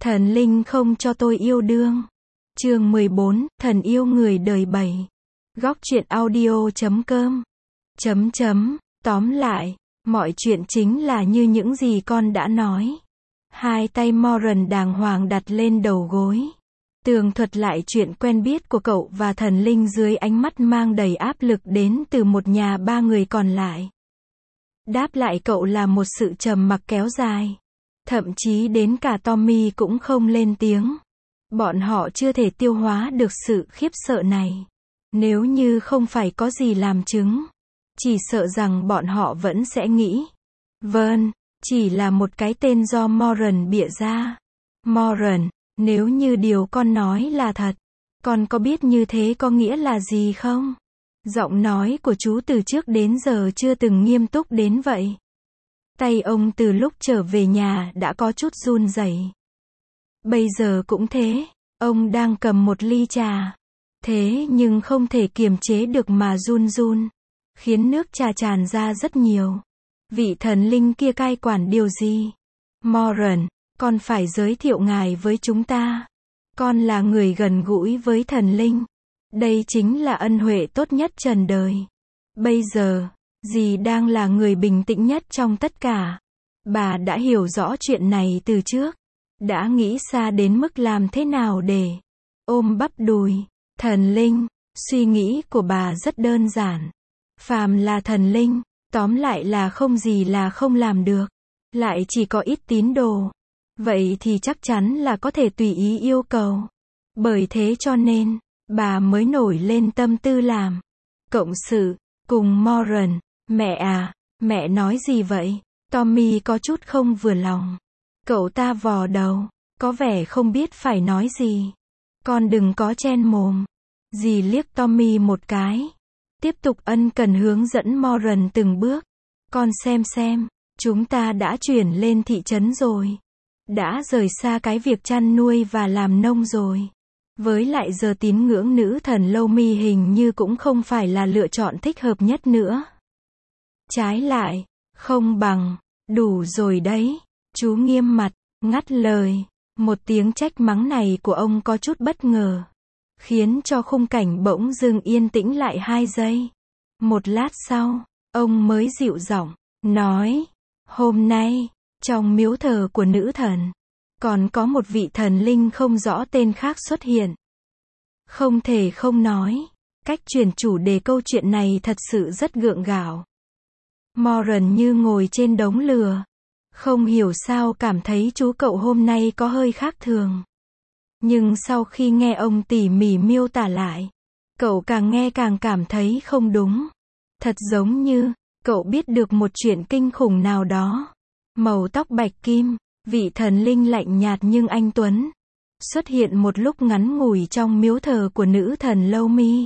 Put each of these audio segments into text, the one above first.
Thần linh không cho tôi yêu đương. Chương 14, thần yêu người đời 7. Góc truyện audio.com. Tóm lại, mọi chuyện chính là như những gì con đã nói. Hai tay Moran đàng hoàng đặt lên đầu gối. Tường thuật lại chuyện quen biết của cậu và thần linh dưới ánh mắt mang đầy áp lực đến từ một nhà ba người còn lại. Đáp lại cậu là một sự trầm mặc kéo dài. Thậm chí đến cả Tommy cũng không lên tiếng. Bọn họ chưa thể tiêu hóa được sự khiếp sợ này. Nếu như không phải có gì làm chứng, chỉ sợ rằng bọn họ vẫn sẽ nghĩ, Vern chỉ là một cái tên do Moran bịa ra. Moran, nếu như điều con nói là thật, con có biết như thế có nghĩa là gì không? Giọng nói của chú từ trước đến giờ chưa từng nghiêm túc đến vậy. Tay ông từ lúc trở về nhà đã có chút run rẩy. Bây giờ cũng thế, ông đang cầm một ly trà. Thế nhưng không thể kiềm chế được mà run run, khiến nước trà tràn ra rất nhiều. Vị thần linh kia cai quản điều gì? Moran, con phải giới thiệu ngài với chúng ta. Con là người gần gũi với thần linh. Đây chính là ân huệ tốt nhất trần đời. Bây giờ, dì đang là người bình tĩnh nhất trong tất cả. Bà đã hiểu rõ chuyện này từ trước. Đã nghĩ xa đến mức làm thế nào để ôm bắp đùi. Thần linh, suy nghĩ của bà rất đơn giản. Phàm là thần linh, tóm lại là không gì là không làm được. Lại chỉ có ít tín đồ. Vậy thì chắc chắn là có thể tùy ý yêu cầu. Bởi thế cho nên, bà mới nổi lên tâm tư làm cộng sự cùng Moran. Mẹ à, mẹ nói gì vậy? Tommy có chút không vừa lòng. Cậu ta vò đầu, có vẻ không biết phải nói gì. Con đừng có chen mồm. Dì liếc Tommy một cái. Tiếp tục ân cần hướng dẫn Moran từng bước. Con xem, chúng ta đã chuyển lên thị trấn rồi. Đã rời xa cái việc chăn nuôi và làm nông rồi. Với lại giờ tín ngưỡng nữ thần Lâu Mi hình như cũng không phải là lựa chọn thích hợp nhất nữa. Trái lại, không bằng, đủ rồi đấy. Chú nghiêm mặt, ngắt lời. Một tiếng trách mắng này của ông có chút bất ngờ, khiến cho khung cảnh bỗng dưng yên tĩnh lại 2 giây. Một lát sau, ông mới dịu giọng nói, hôm nay, trong miếu thờ của nữ thần, còn có một vị thần linh không rõ tên khác xuất hiện. Không thể không nói, cách chuyển chủ đề câu chuyện này thật sự rất gượng gạo. Moran như ngồi trên đống lửa. Không hiểu sao cảm thấy chú cậu hôm nay có hơi khác thường. Nhưng sau khi nghe ông tỉ mỉ miêu tả lại, cậu càng nghe càng cảm thấy không đúng. Thật giống như, cậu biết được một chuyện kinh khủng nào đó. Màu tóc bạch kim, vị thần linh lạnh nhạt nhưng anh tuấn, xuất hiện một lúc ngắn ngủi trong miếu thờ của nữ thần Lâu Mi.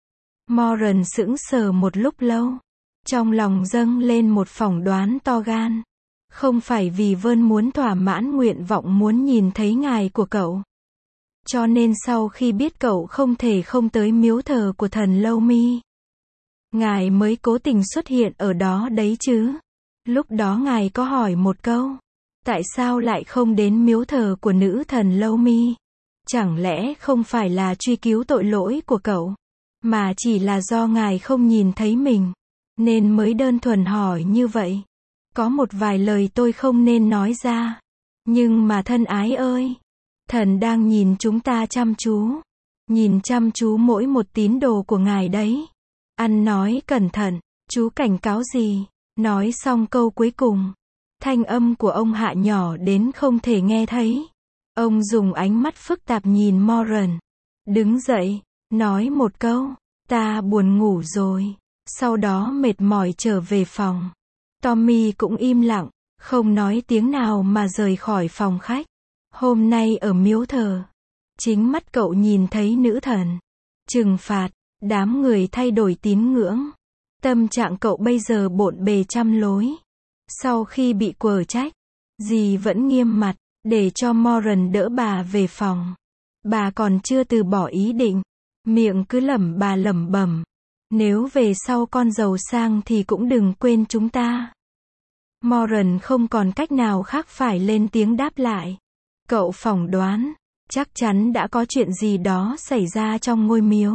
Moran sững sờ một lúc lâu. Trong lòng dâng lên một phỏng đoán to gan. Không phải vì Vern muốn thỏa mãn nguyện vọng muốn nhìn thấy ngài của cậu. Cho nên sau khi biết cậu không thể không tới miếu thờ của thần Lâu Mi, ngài mới cố tình xuất hiện ở đó đấy chứ. Lúc đó ngài có hỏi một câu. Tại sao lại không đến miếu thờ của nữ thần Lâu Mi? Chẳng lẽ không phải là truy cứu tội lỗi của cậu, mà chỉ là do ngài không nhìn thấy mình, nên mới đơn thuần hỏi như vậy. Có một vài lời tôi không nên nói ra. Nhưng mà thân ái ơi, thần đang nhìn chúng ta chăm chú. Nhìn chăm chú mỗi một tín đồ của ngài đấy. Ăn nói cẩn thận, chú cảnh cáo gì? Nói xong câu cuối cùng, thanh âm của ông hạ nhỏ đến không thể nghe thấy. Ông dùng ánh mắt phức tạp nhìn Moran. Đứng dậy, nói một câu, ta buồn ngủ rồi. Sau đó mệt mỏi trở về phòng. Tommy cũng im lặng, không nói tiếng nào mà rời khỏi phòng khách. Hôm nay ở miếu thờ, chính mắt cậu nhìn thấy nữ thần trừng phạt đám người thay đổi tín ngưỡng. Tâm trạng cậu bây giờ bộn bề trăm lối. Sau khi bị quở trách, dì vẫn nghiêm mặt, để cho Moran đỡ bà về phòng. Bà còn chưa từ bỏ ý định, miệng cứ lẩm bẩm. Nếu về sau con giàu sang thì cũng đừng quên chúng ta. Moran không còn cách nào khác phải lên tiếng đáp lại. Cậu phỏng đoán, chắc chắn đã có chuyện gì đó xảy ra trong ngôi miếu.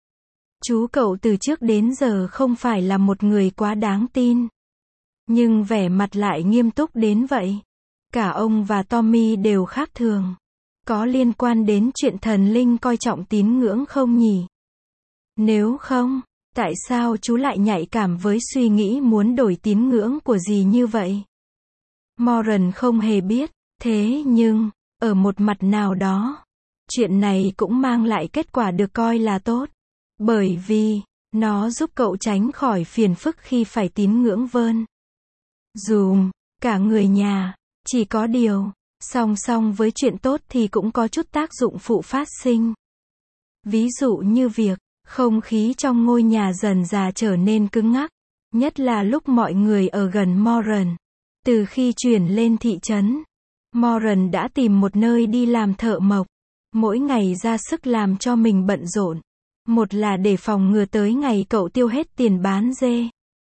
Chú cậu từ trước đến giờ không phải là một người quá đáng tin. Nhưng vẻ mặt lại nghiêm túc đến vậy. Cả ông và Tommy đều khác thường. Có liên quan đến chuyện thần linh coi trọng tín ngưỡng không nhỉ? Nếu không, tại sao chú lại nhạy cảm với suy nghĩ muốn đổi tín ngưỡng của dì như vậy? Moran không hề biết, thế nhưng, ở một mặt nào đó, chuyện này cũng mang lại kết quả được coi là tốt. Bởi vì, nó giúp cậu tránh khỏi phiền phức khi phải tín ngưỡng Vern. Dùm, cả người nhà, chỉ có điều, song song với chuyện tốt thì cũng có chút tác dụng phụ phát sinh. Ví dụ như việc, không khí trong ngôi nhà dần dà trở nên cứng ngắc, nhất là lúc mọi người ở gần Moran. Từ khi chuyển lên thị trấn, Moran đã tìm một nơi đi làm thợ mộc, mỗi ngày ra sức làm cho mình bận rộn. Một là để phòng ngừa tới ngày cậu tiêu hết tiền bán dê.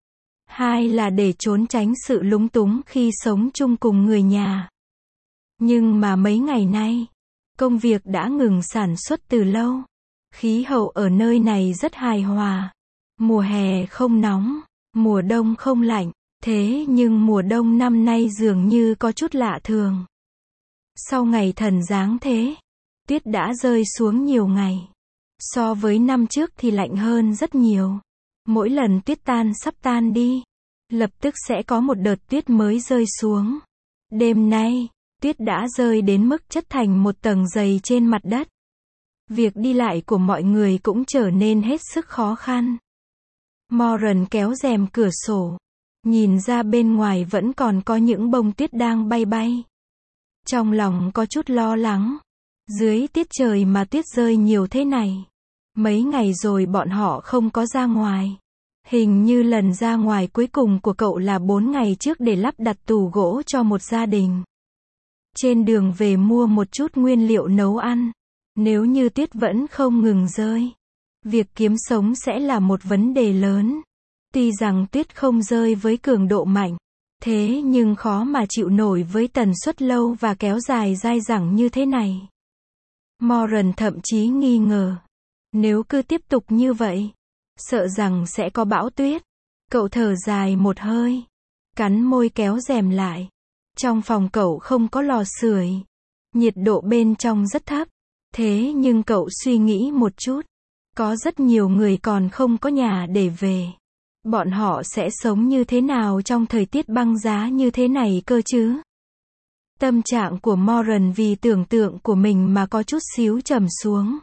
Hai là để trốn tránh sự lúng túng khi sống chung cùng người nhà. Nhưng mà mấy ngày nay, công việc đã ngừng sản xuất từ lâu. Khí hậu ở nơi này rất hài hòa. Mùa hè không nóng, mùa đông không lạnh. Thế nhưng mùa đông năm nay dường như có chút lạ thường. Sau ngày thần giáng thế, tuyết đã rơi xuống nhiều ngày. So với năm trước thì lạnh hơn rất nhiều. Mỗi lần tuyết tan sắp tan đi, lập tức sẽ có một đợt tuyết mới rơi xuống. Đêm nay, tuyết đã rơi đến mức chất thành một tầng dày trên mặt đất. Việc đi lại của mọi người cũng trở nên hết sức khó khăn. Moran kéo rèm cửa sổ, nhìn ra bên ngoài vẫn còn có những bông tuyết đang bay bay. Trong lòng có chút lo lắng. Dưới tiết trời mà tuyết rơi nhiều thế này. Mấy ngày rồi bọn họ không có ra ngoài. Hình như lần ra ngoài cuối cùng của cậu là 4 ngày trước để lắp đặt tủ gỗ cho một gia đình. Trên đường về mua một chút nguyên liệu nấu ăn. Nếu như tuyết vẫn không ngừng rơi, việc kiếm sống sẽ là một vấn đề lớn. Tuy rằng tuyết không rơi với cường độ mạnh, thế nhưng khó mà chịu nổi với tần suất lâu và kéo dài dai dẳng như thế này. Moran thậm chí nghi ngờ, nếu cứ tiếp tục như vậy, sợ rằng sẽ có bão tuyết. Cậu thở dài một hơi, cắn môi kéo rèm lại. Trong phòng cậu không có lò sưởi, nhiệt độ bên trong rất thấp. Thế nhưng cậu suy nghĩ một chút, có rất nhiều người còn không có nhà để về. Bọn họ sẽ sống như thế nào trong thời tiết băng giá như thế này cơ chứ? Tâm trạng của Moran vì tưởng tượng của mình mà có chút xíu trầm xuống.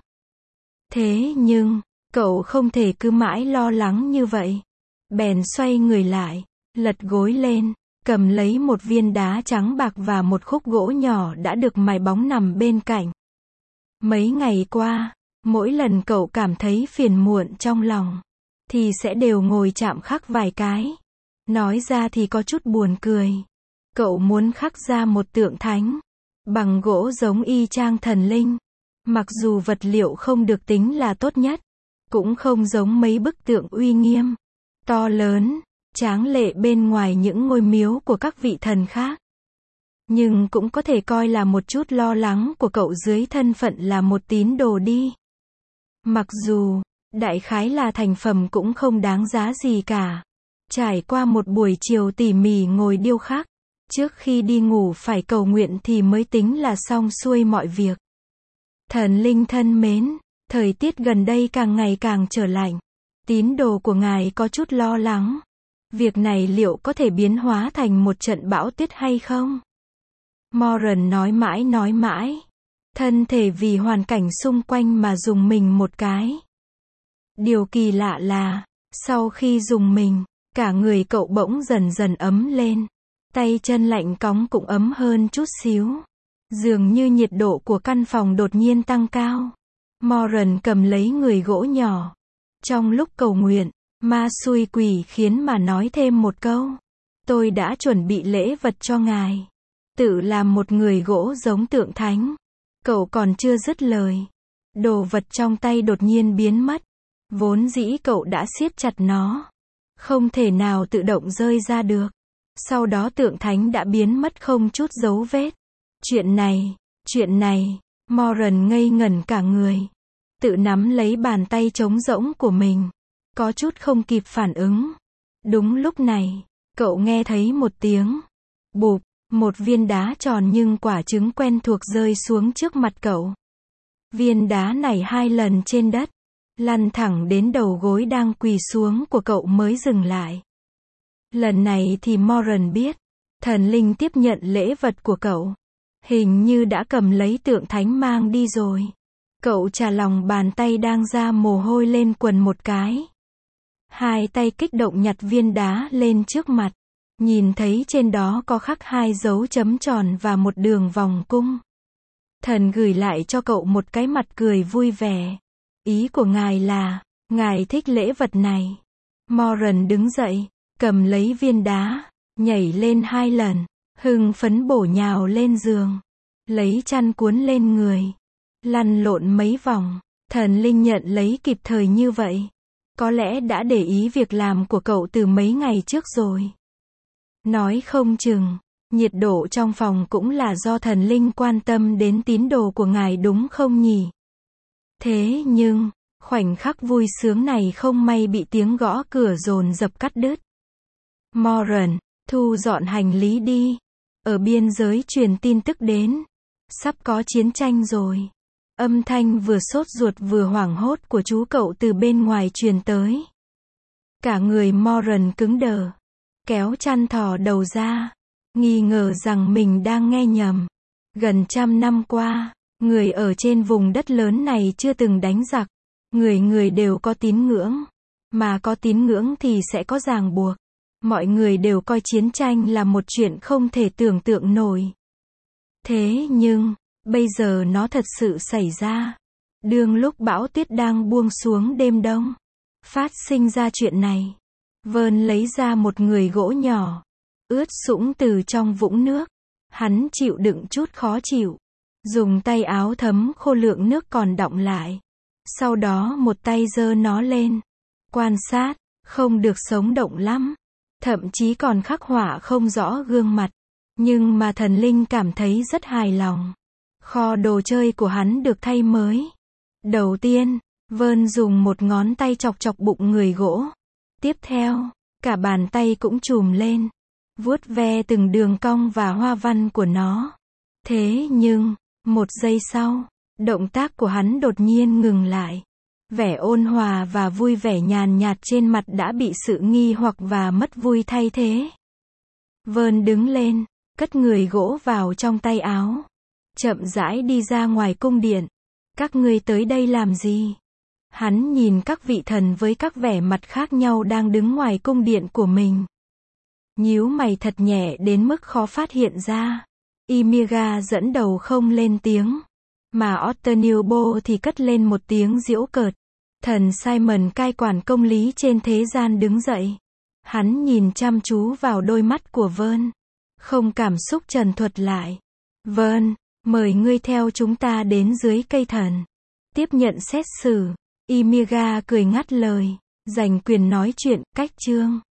Thế nhưng, cậu không thể cứ mãi lo lắng như vậy. Bèn xoay người lại, lật gối lên, cầm lấy một viên đá trắng bạc và một khúc gỗ nhỏ đã được mài bóng nằm bên cạnh. Mấy ngày qua, mỗi lần cậu cảm thấy phiền muộn trong lòng, thì sẽ đều ngồi chạm khắc vài cái. Nói ra thì có chút buồn cười. Cậu muốn khắc ra một tượng thánh, bằng gỗ giống y chang thần linh. Mặc dù vật liệu không được tính là tốt nhất, cũng không giống mấy bức tượng uy nghiêm, to lớn, tráng lệ bên ngoài những ngôi miếu của các vị thần khác. Nhưng cũng có thể coi là một chút lo lắng của cậu dưới thân phận là một tín đồ đi. Mặc dù, đại khái là thành phẩm cũng không đáng giá gì cả. Trải qua một buổi chiều tỉ mỉ ngồi điêu khắc, trước khi đi ngủ phải cầu nguyện thì mới tính là xong xuôi mọi việc. Thần linh thân mến, thời tiết gần đây càng ngày càng trở lạnh. Tín đồ của ngài có chút lo lắng. Việc này liệu có thể biến hóa thành một trận bão tuyết hay không? Moran nói mãi. Thân thể vì hoàn cảnh xung quanh mà rùng mình một cái. Điều kỳ lạ là, sau khi rùng mình, cả người cậu bỗng dần dần ấm lên. Tay chân lạnh cóng cũng ấm hơn chút xíu. Dường như nhiệt độ của căn phòng đột nhiên tăng cao. Moran cầm lấy người gỗ nhỏ. Trong lúc cầu nguyện, ma xui quỷ khiến mà nói thêm một câu. Tôi đã chuẩn bị lễ vật cho ngài. Tự làm một người gỗ giống tượng thánh. Cậu còn chưa dứt lời. Đồ vật trong tay đột nhiên biến mất. Vốn dĩ cậu đã siết chặt nó. Không thể nào tự động rơi ra được. Sau đó tượng thánh đã biến mất không chút dấu vết. Chuyện này, Chuyện này, Moran ngây ngẩn cả người. Tự nắm lấy bàn tay trống rỗng của mình. Có chút không kịp phản ứng. Đúng lúc này, cậu nghe thấy một tiếng. Bụp, một viên đá tròn nhưng quả trứng quen thuộc rơi xuống trước mặt cậu. Viên đá này 2 lần trên đất. Lăn thẳng đến đầu gối đang quỳ xuống của cậu mới dừng lại. Lần này thì Moran biết. Thần linh tiếp nhận lễ vật của cậu. Hình như đã cầm lấy tượng thánh mang đi rồi. Cậu chà lòng bàn tay đang ra mồ hôi lên quần một cái. 2 tay kích động nhặt viên đá lên trước mặt. Nhìn thấy trên đó có khắc 2 dấu chấm tròn và một đường vòng cung. Thần gửi lại cho cậu một cái mặt cười vui vẻ. Ý của ngài là, ngài thích lễ vật này. Moran đứng dậy, cầm lấy viên đá, nhảy lên 2 lần, hưng phấn bổ nhào lên giường. Lấy chăn cuốn lên người. Lăn lộn mấy vòng. Thần linh nhận lấy kịp thời như vậy. Có lẽ đã để ý việc làm của cậu từ mấy ngày trước rồi. Nói không chừng, nhiệt độ trong phòng cũng là do thần linh quan tâm đến tín đồ của ngài đúng không nhỉ? Thế nhưng, khoảnh khắc vui sướng này không may bị tiếng gõ cửa dồn dập cắt đứt. Moran, thu dọn hành lý đi. Ở biên giới truyền tin tức đến. Sắp có chiến tranh rồi. Âm thanh vừa sốt ruột vừa hoảng hốt của chú cậu từ bên ngoài truyền tới. Cả người Moran cứng đờ. Kéo chăn thò đầu ra. Nghi ngờ rằng mình đang nghe nhầm. Gần 100 năm qua, người ở trên vùng đất lớn này chưa từng đánh giặc. Người người đều có tín ngưỡng. Mà có tín ngưỡng thì sẽ có ràng buộc. Mọi người đều coi chiến tranh là một chuyện không thể tưởng tượng nổi. Thế nhưng, bây giờ nó thật sự xảy ra. Đương lúc bão tuyết đang buông xuống đêm đông. Phát sinh ra chuyện này. Vern lấy ra một người gỗ nhỏ. Ướt sũng từ trong vũng nước. Hắn chịu đựng chút khó chịu. Dùng tay áo thấm khô lượng nước còn đọng lại. Sau đó một tay giơ nó lên. Quan sát, không được sống động lắm. Thậm chí còn khắc họa không rõ gương mặt. Nhưng mà thần linh cảm thấy rất hài lòng. Kho đồ chơi của hắn được thay mới. Đầu tiên, Vern dùng một ngón tay chọc chọc bụng người gỗ. Tiếp theo, cả bàn tay cũng chùm lên. Vuốt ve từng đường cong và hoa văn của nó. Thế nhưng, một giây sau, động tác của hắn đột nhiên ngừng lại. Vẻ ôn hòa và vui vẻ nhàn nhạt trên mặt đã bị sự nghi hoặc và mất vui thay thế. Vern đứng lên, cất người gỗ vào trong tay áo. Chậm rãi đi ra ngoài cung điện. Các ngươi tới đây làm gì? Hắn nhìn các vị thần với các vẻ mặt khác nhau đang đứng ngoài cung điện của mình. Nhíu mày thật nhẹ đến mức khó phát hiện ra. Ymira dẫn đầu không lên tiếng. Mà Otternilbo thì cất lên một tiếng giễu cợt. Thần Simon cai quản công lý trên thế gian đứng dậy. Hắn nhìn chăm chú vào đôi mắt của Vern. Không cảm xúc trần thuật lại. Vern, mời ngươi theo chúng ta đến dưới cây thần. Tiếp nhận xét xử. Ymira cười ngắt lời. Giành quyền nói chuyện, cách chương.